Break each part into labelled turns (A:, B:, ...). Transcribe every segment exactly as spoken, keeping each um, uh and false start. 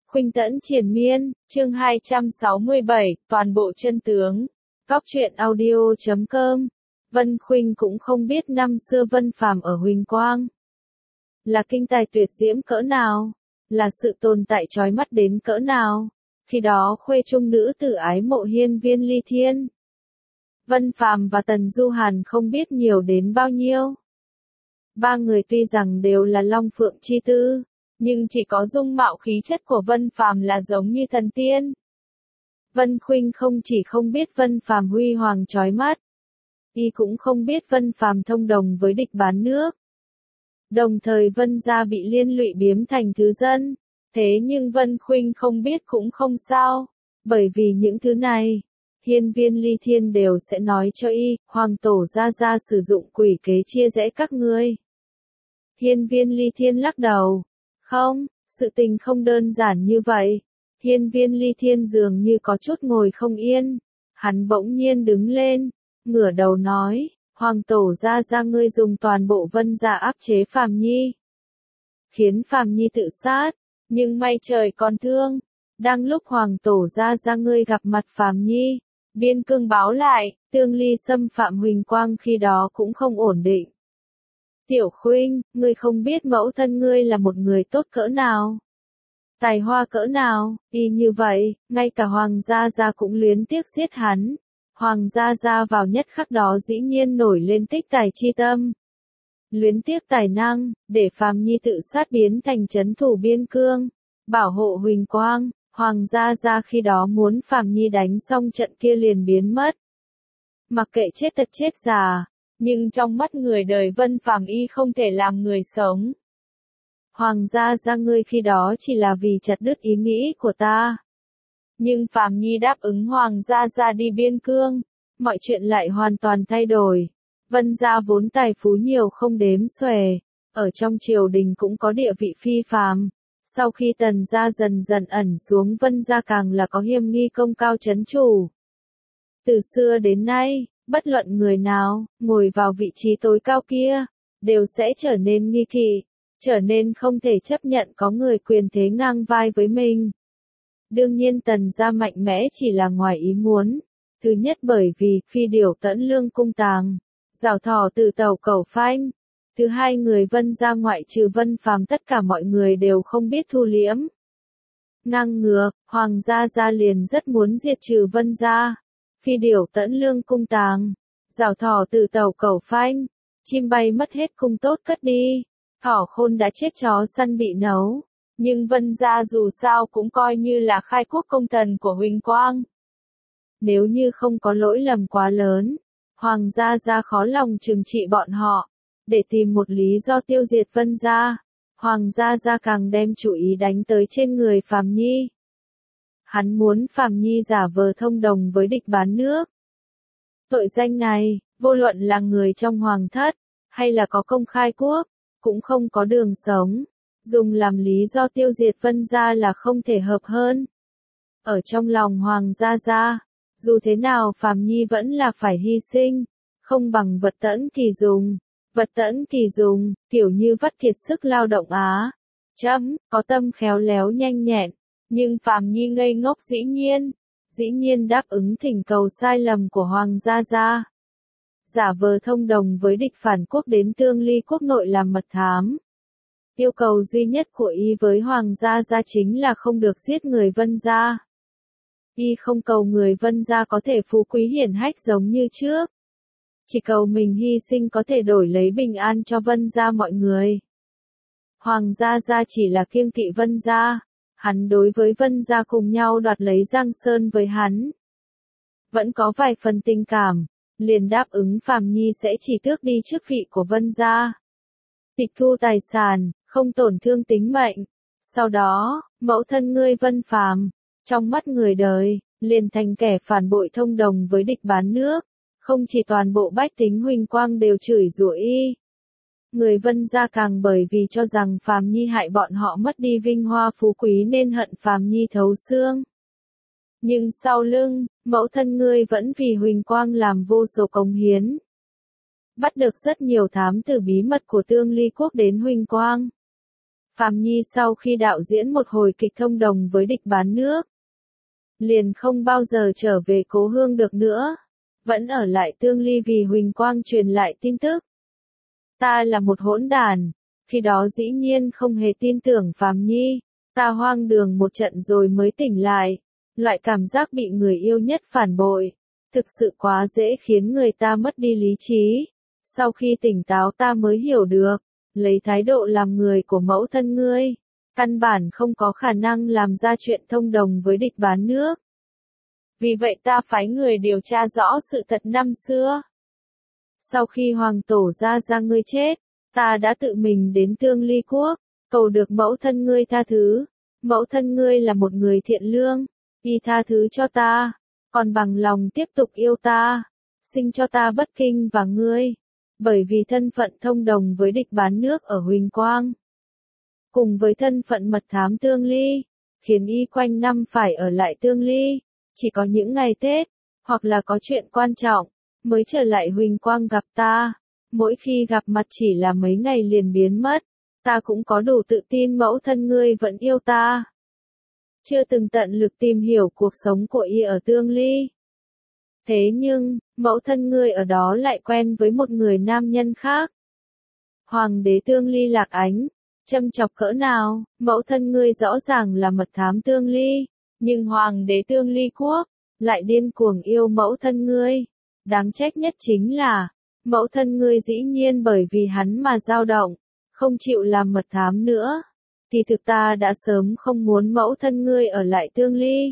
A: Khuynh Tẫn triền miên, chương hai trăm sáu mươi bảy, toàn bộ chân tướng. Góc truyện audio chấm com. Vân Khuynh cũng không biết năm xưa Vân Phàm ở Huỳnh Quang là kinh tài tuyệt diễm cỡ nào, là sự tồn tại chói mắt đến cỡ nào. Khi đó khuê trung nữ tử ái mộ hiên viên ly thiên. Vân Phàm và Tần Du Hàn không biết nhiều đến bao nhiêu. Ba người tuy rằng đều là Long Phượng chi tư, nhưng chỉ có dung mạo khí chất của Vân Phàm là giống như thần tiên. Vân Khuynh không chỉ không biết Vân Phàm huy hoàng chói mắt, y cũng không biết Vân Phàm thông đồng với địch bán nước. Đồng thời Vân gia bị liên lụy biếm thành thứ dân, thế nhưng Vân Khuynh không biết cũng không sao, bởi vì những thứ này, hiên viên ly thiên đều sẽ nói cho y, hoàng tổ gia gia sử dụng quỷ kế chia rẽ các ngươi. Hiên viên ly thiên lắc đầu. Không, sự tình không đơn giản như vậy. Hiên viên ly thiên dường như có chút ngồi không yên. Hắn bỗng nhiên đứng lên, ngửa đầu nói, hoàng tổ gia gia ngươi dùng toàn bộ Vân gia áp chế Phàm Nhi. Khiến Phàm Nhi tự sát, nhưng may trời còn thương. Đang lúc hoàng tổ gia gia ngươi gặp mặt Phàm Nhi, biên cương báo lại, Tương Ly xâm phạm Huỳnh Quang khi đó cũng không ổn định. Tiểu Khuynh, ngươi không biết mẫu thân ngươi là một người tốt cỡ nào, tài hoa cỡ nào, y như vậy, ngay cả Hoàng gia gia cũng luyến tiếc giết hắn. Hoàng gia gia vào nhất khắc đó dĩ nhiên nổi lên tích tài chi tâm. Luyến tiếc tài năng, để Phàm Nhi tự sát biến thành trấn thủ biên cương, bảo hộ Huỳnh Quang. Hoàng gia gia khi đó muốn Phàm Nhi đánh xong trận kia liền biến mất. Mặc kệ chết tật chết già. Nhưng trong mắt người đời Vân Phàm y không thể làm người sống. Hoàng gia gia ngươi khi đó chỉ là vì chặt đứt ý nghĩ của ta. Nhưng Phàm Nhi đáp ứng Hoàng gia gia đi biên cương, mọi chuyện lại hoàn toàn thay đổi. Vân gia vốn tài phú nhiều không đếm xuể, ở trong triều đình cũng có địa vị phi phàm. Sau khi Tần gia dần dần ẩn xuống, Vân gia càng là có hiềm nghi công cao chấn chủ. Từ xưa đến nay, bất luận người nào, ngồi vào vị trí tối cao kia, đều sẽ trở nên nghi kỵ, trở nên không thể chấp nhận có người quyền thế ngang vai với mình. Đương nhiên Tần gia mạnh mẽ chỉ là ngoài ý muốn. Thứ nhất bởi vì phi điểu tẫn lương cung tàng, giảo thỏ từ tàu cẩu phanh. Thứ hai người Vân gia ngoại trừ Vân Phàm tất cả mọi người đều không biết thu liễm. Ngang ngược, Hoàng gia gia liền rất muốn diệt trừ Vân gia. Phi điểu tẫn lương cung tàng, giảo thỏ từ tàu cẩu phanh, chim bay mất hết cung tốt cất đi, thỏ khôn đã chết chó săn bị nấu. Nhưng Vân gia dù sao cũng coi như là khai quốc công thần của Huỳnh Quang. Nếu như không có lỗi lầm quá lớn, Hoàng gia gia khó lòng trừng trị bọn họ, để tìm một lý do tiêu diệt Vân gia. Hoàng gia gia càng đem chủ ý đánh tới trên người Phàm Nhi. Hắn muốn Phàm Nhi giả vờ thông đồng với địch bán nước. Tội danh này, vô luận là người trong hoàng thất, hay là có công khai quốc, cũng không có đường sống. Dùng làm lý do tiêu diệt Vân gia là không thể hợp hơn. Ở trong lòng Hoàng gia gia, dù thế nào Phàm Nhi vẫn là phải hy sinh, không bằng vật tẫn thì dùng. Vật tẫn thì dùng, kiểu như vắt kiệt sức lao động á. Chấm, có tâm khéo léo nhanh nhẹn. Nhưng Phàm Nhi ngây ngốc dĩ nhiên, dĩ nhiên đáp ứng thỉnh cầu sai lầm của Hoàng gia gia. Giả vờ thông đồng với địch phản quốc đến Tương Ly quốc nội làm mật thám. Yêu cầu duy nhất của y với Hoàng gia gia chính là không được giết người Vân gia. Y không cầu người Vân gia có thể phú quý hiển hách giống như trước. Chỉ cầu mình hy sinh có thể đổi lấy bình an cho Vân gia mọi người. Hoàng gia gia chỉ là kiêng kỵ Vân gia. Hắn đối với Vân gia cùng nhau đoạt lấy Giang Sơn với hắn. Vẫn có vài phần tình cảm, liền đáp ứng Phàm Nhi sẽ chỉ tước đi chức vị của Vân gia. Tịch thu tài sản, không tổn thương tính mệnh. Sau đó, mẫu thân ngươi Vân Phàm, trong mắt người đời, liền thành kẻ phản bội thông đồng với địch bán nước. Không chỉ toàn bộ bách tính Huỳnh Quang đều chửi rủa y. Người Vân gia càng bởi vì cho rằng Phàm Nhi hại bọn họ mất đi vinh hoa phú quý nên hận Phàm Nhi thấu xương. Nhưng sau lưng, mẫu thân ngươi vẫn vì Huỳnh Quang làm vô số cống hiến. Bắt được rất nhiều thám tử bí mật của Tương Ly quốc đến Huỳnh Quang. Phàm Nhi sau khi đạo diễn một hồi kịch thông đồng với địch bán nước, liền không bao giờ trở về cố hương được nữa, vẫn ở lại Tương Ly vì Huỳnh Quang truyền lại tin tức. Ta là một hỗn đản, khi đó dĩ nhiên không hề tin tưởng Phàm Nhi, ta hoang đường một trận rồi mới tỉnh lại, loại cảm giác bị người yêu nhất phản bội, thực sự quá dễ khiến người ta mất đi lý trí. Sau khi tỉnh táo ta mới hiểu được, lấy thái độ làm người của mẫu thân ngươi, căn bản không có khả năng làm ra chuyện thông đồng với địch bán nước. Vì vậy ta phái người điều tra rõ sự thật năm xưa. Sau khi hoàng tổ ra ra ngươi chết, ta đã tự mình đến Tương Ly Quốc, cầu được mẫu thân ngươi tha thứ. Mẫu thân ngươi là một người thiện lương, y tha thứ cho ta, còn bằng lòng tiếp tục yêu ta, sinh cho ta Bất Kinh và ngươi, bởi vì thân phận thông đồng với địch bán nước ở Huỳnh Quang, cùng với thân phận mật thám Tương Ly, khiến y quanh năm phải ở lại Tương Ly, chỉ có những ngày Tết, hoặc là có chuyện quan trọng, mới trở lại Huỳnh Quang gặp ta, mỗi khi gặp mặt chỉ là mấy ngày liền biến mất. Ta cũng có đủ tự tin mẫu thân ngươi vẫn yêu ta. Chưa từng tận lực tìm hiểu cuộc sống của y ở Tương Ly. Thế nhưng, mẫu thân ngươi ở đó lại quen với một người nam nhân khác. Hoàng đế Tương Ly Lạc Ánh, châm chọc cỡ nào, mẫu thân ngươi rõ ràng là mật thám Tương Ly, nhưng Hoàng đế Tương Ly Quốc, lại điên cuồng yêu mẫu thân ngươi. Đáng trách nhất chính là, mẫu thân ngươi dĩ nhiên bởi vì hắn mà dao động, không chịu làm mật thám nữa. Thì thực ta đã sớm không muốn mẫu thân ngươi ở lại Tương Ly.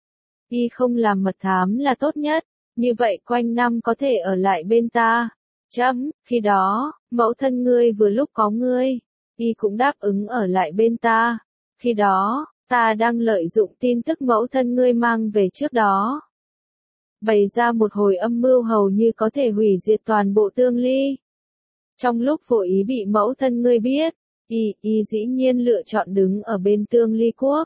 A: Y không làm mật thám là tốt nhất, như vậy quanh năm có thể ở lại bên ta. Chấm, khi đó, mẫu thân ngươi vừa lúc có ngươi, y cũng đáp ứng ở lại bên ta. Khi đó, ta đang lợi dụng tin tức mẫu thân ngươi mang về trước đó, bày ra một hồi âm mưu hầu như có thể hủy diệt toàn bộ Tương Ly. Trong lúc vô ý bị mẫu thân ngươi biết, y, y dĩ nhiên lựa chọn đứng ở bên Tương Ly Quốc.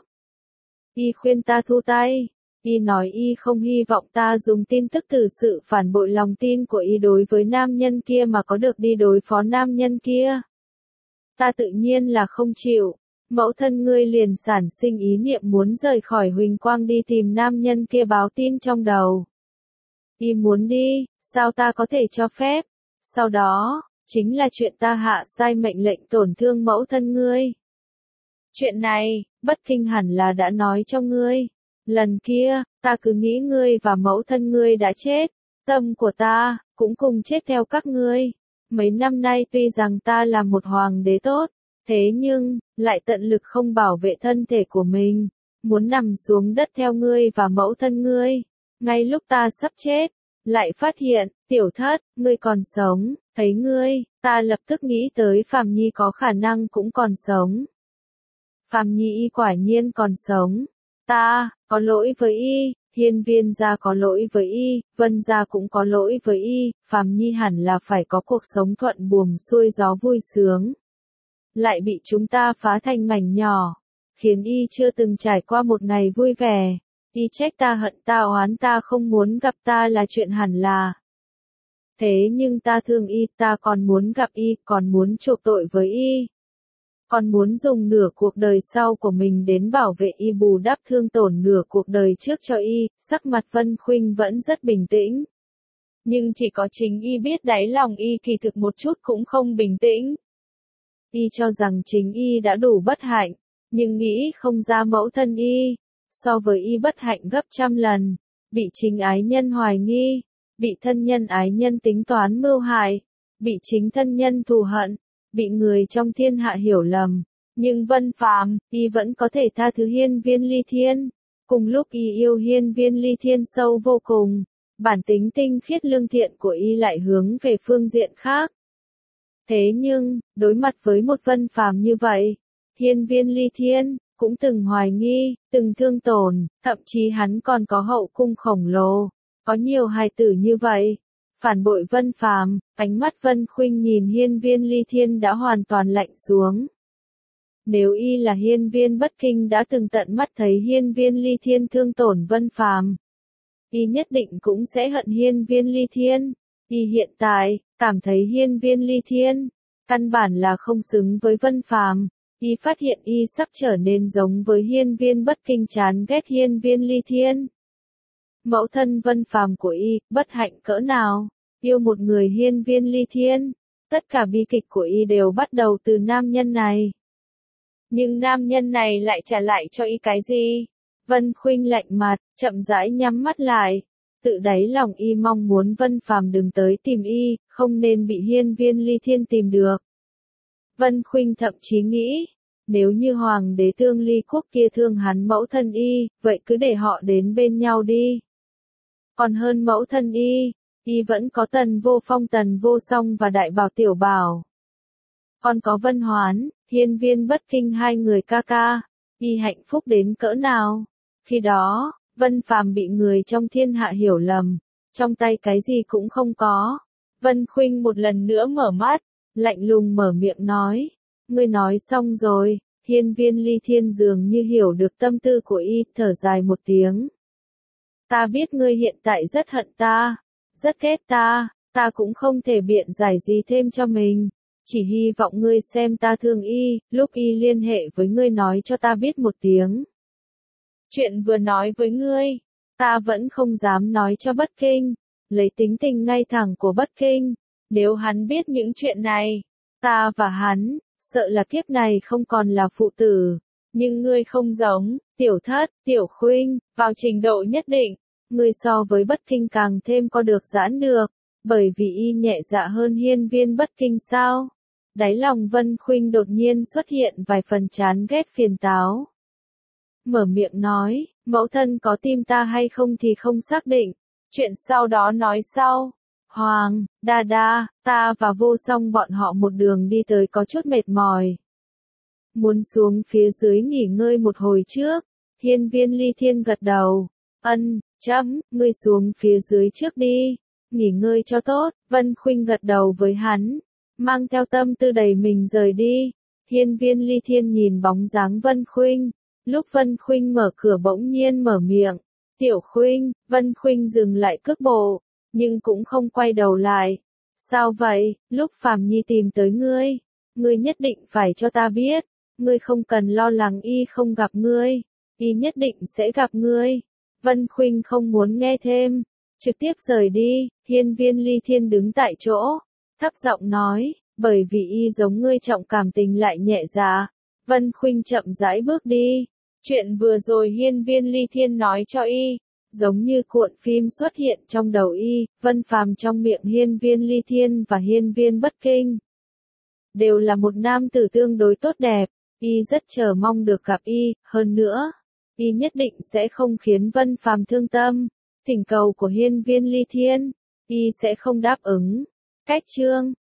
A: Y khuyên ta thu tay, y nói y không hy vọng ta dùng tin tức từ sự phản bội lòng tin của y đối với nam nhân kia mà có được đi đối phó nam nhân kia. Ta tự nhiên là không chịu, mẫu thân ngươi liền sản sinh ý niệm muốn rời khỏi Huỳnh Quang đi tìm nam nhân kia báo tin trong đầu. Y muốn đi, sao ta có thể cho phép? Sau đó, chính là chuyện ta hạ sai mệnh lệnh tổn thương mẫu thân ngươi. Chuyện này, Bất Kinh hẳn là đã nói cho ngươi. Lần kia, ta cứ nghĩ ngươi và mẫu thân ngươi đã chết. Tâm của ta, cũng cùng chết theo các ngươi. Mấy năm nay tuy rằng ta là một hoàng đế tốt, thế nhưng, lại tận lực không bảo vệ thân thể của mình. Muốn nằm xuống đất theo ngươi và mẫu thân ngươi. Ngay lúc ta sắp chết, lại phát hiện, tiểu thất, ngươi còn sống, thấy ngươi, ta lập tức nghĩ tới Phàm Nhi có khả năng cũng còn sống. Phàm Nhi y quả nhiên còn sống. Ta, có lỗi với y, Hiên Viên gia có lỗi với y, Vân gia cũng có lỗi với y, Phàm Nhi hẳn là phải có cuộc sống thuận buồm xuôi gió vui sướng. Lại bị chúng ta phá thành mảnh nhỏ, khiến y chưa từng trải qua một ngày vui vẻ. Y trách ta hận ta oán ta không muốn gặp ta là chuyện hẳn là. Thế nhưng ta thương y, ta còn muốn gặp y, còn muốn chuộc tội với y. Còn muốn dùng nửa cuộc đời sau của mình đến bảo vệ y bù đắp thương tổn nửa cuộc đời trước cho y, sắc mặt Vân Khuynh vẫn rất bình tĩnh. Nhưng chỉ có chính y biết đáy lòng y kỳ thực một chút cũng không bình tĩnh. Y cho rằng chính y đã đủ bất hạnh, nhưng nghĩ không ra mẫu thân y, so với y bất hạnh gấp trăm lần, bị chính ái nhân hoài nghi, bị thân nhân ái nhân tính toán mưu hại, bị chính thân nhân thù hận, bị người trong thiên hạ hiểu lầm. Nhưng Vân Phàm, y vẫn có thể tha thứ Hiên Viên Ly Thiên. Cùng lúc y yêu Hiên Viên Ly Thiên sâu vô cùng, bản tính tinh khiết lương thiện của y lại hướng về phương diện khác. Thế nhưng, đối mặt với một Vân Phàm như vậy, Hiên Viên Ly Thiên cũng từng hoài nghi, từng thương tổn, thậm chí hắn còn có hậu cung khổng lồ, có nhiều hài tử như vậy. Phản bội Vân Phàm, ánh mắt Vân Khuynh nhìn Hiên Viên Ly Thiên đã hoàn toàn lạnh xuống. Nếu y là Hiên Viên Bất Kinh đã từng tận mắt thấy Hiên Viên Ly Thiên thương tổn Vân Phàm, y nhất định cũng sẽ hận Hiên Viên Ly Thiên. Y hiện tại cảm thấy Hiên Viên Ly Thiên căn bản là không xứng với Vân Phàm. Y phát hiện y sắp trở nên giống với hiên viên bất kinh, chán ghét hiên viên ly thiên. Mẫu thân Vân Phàm của y, bất hạnh cỡ nào, yêu một người hiên viên ly thiên. Tất cả bi kịch của y đều bắt đầu từ nam nhân này. Nhưng nam nhân này lại trả lại cho y cái gì? Vân Khuynh lạnh mặt, chậm rãi nhắm mắt lại. Tự đáy lòng y mong muốn Vân Phàm đừng tới tìm y, không nên bị hiên viên ly thiên tìm được. Vân Khuynh thậm chí nghĩ, nếu như hoàng đế Tương Ly Quốc kia thương hắn mẫu thân y, vậy cứ để họ đến bên nhau đi. Còn hơn mẫu thân y, y vẫn có Tần Vô Phong, Tần Vô Song và Đại Bảo Tiểu Bảo. Còn có Vân Hoán, hiên viên bất kinh, hai người ca ca, y hạnh phúc đến cỡ nào. Khi đó, Vân Phàm bị người trong thiên hạ hiểu lầm, trong tay cái gì cũng không có. Vân Khuynh một lần nữa mở mắt, lạnh lùng mở miệng nói, ngươi nói xong rồi. Hiên viên ly thiên dường như hiểu được tâm tư của y, thở dài một tiếng. Ta biết ngươi hiện tại rất hận ta, rất ghét ta, ta cũng không thể biện giải gì thêm cho mình. Chỉ hy vọng ngươi xem ta thương y, lúc y liên hệ với ngươi nói cho ta biết một tiếng. Chuyện vừa nói với ngươi, ta vẫn không dám nói cho Bất Kinh, lấy tính tình ngay thẳng của Bất Kinh. Nếu hắn biết những chuyện này, ta và hắn, sợ là kiếp này không còn là phụ tử. Nhưng ngươi không giống, Tiểu Thất, Tiểu Khuynh, vào trình độ nhất định, ngươi so với Bất Kinh càng thêm có được giãn được, bởi vì y nhẹ dạ hơn hiên viên Bất Kinh sao? Đáy lòng Vân Khuynh đột nhiên xuất hiện vài phần chán ghét phiền táo. Mở miệng nói, mẫu thân có tim ta hay không thì không xác định, chuyện sau đó nói sau. Hoàng, đa đa, ta và Vô Song bọn họ một đường đi tới có chút mệt mỏi. Muốn xuống phía dưới nghỉ ngơi một hồi trước. Hiên viên ly thiên gật đầu. Ân, chấm, ngươi xuống phía dưới trước đi. Nghỉ ngơi cho tốt. Vân Khuynh gật đầu với hắn, mang theo tâm tư đầy mình rời đi. Hiên viên ly thiên nhìn bóng dáng Vân Khuynh. Lúc Vân Khuynh mở cửa bỗng nhiên mở miệng. Tiểu Khuynh. Vân Khuynh dừng lại cước bộ, nhưng cũng không quay đầu lại. Sao vậy? Lúc Phàm Nhi tìm tới ngươi, ngươi nhất định phải cho ta biết. Ngươi không cần lo lắng y không gặp ngươi, y nhất định sẽ gặp ngươi. Vân Khuynh không muốn nghe thêm, trực tiếp rời đi. Hiên viên ly thiên đứng tại chỗ, thấp giọng nói, bởi vì y giống ngươi trọng cảm tình lại nhẹ dạ. Vân Khuynh chậm rãi bước đi. Chuyện vừa rồi hiên viên ly thiên nói cho y, giống như cuộn phim xuất hiện trong đầu y. Vân Phàm trong miệng hiên viên ly thiên và hiên viên Bất Kinh đều là một nam tử tương đối tốt đẹp. Y rất chờ mong được gặp y, hơn nữa, y nhất định sẽ không khiến Vân Phàm thương tâm. Thỉnh cầu của hiên viên ly thiên, y sẽ không đáp ứng. Cách chương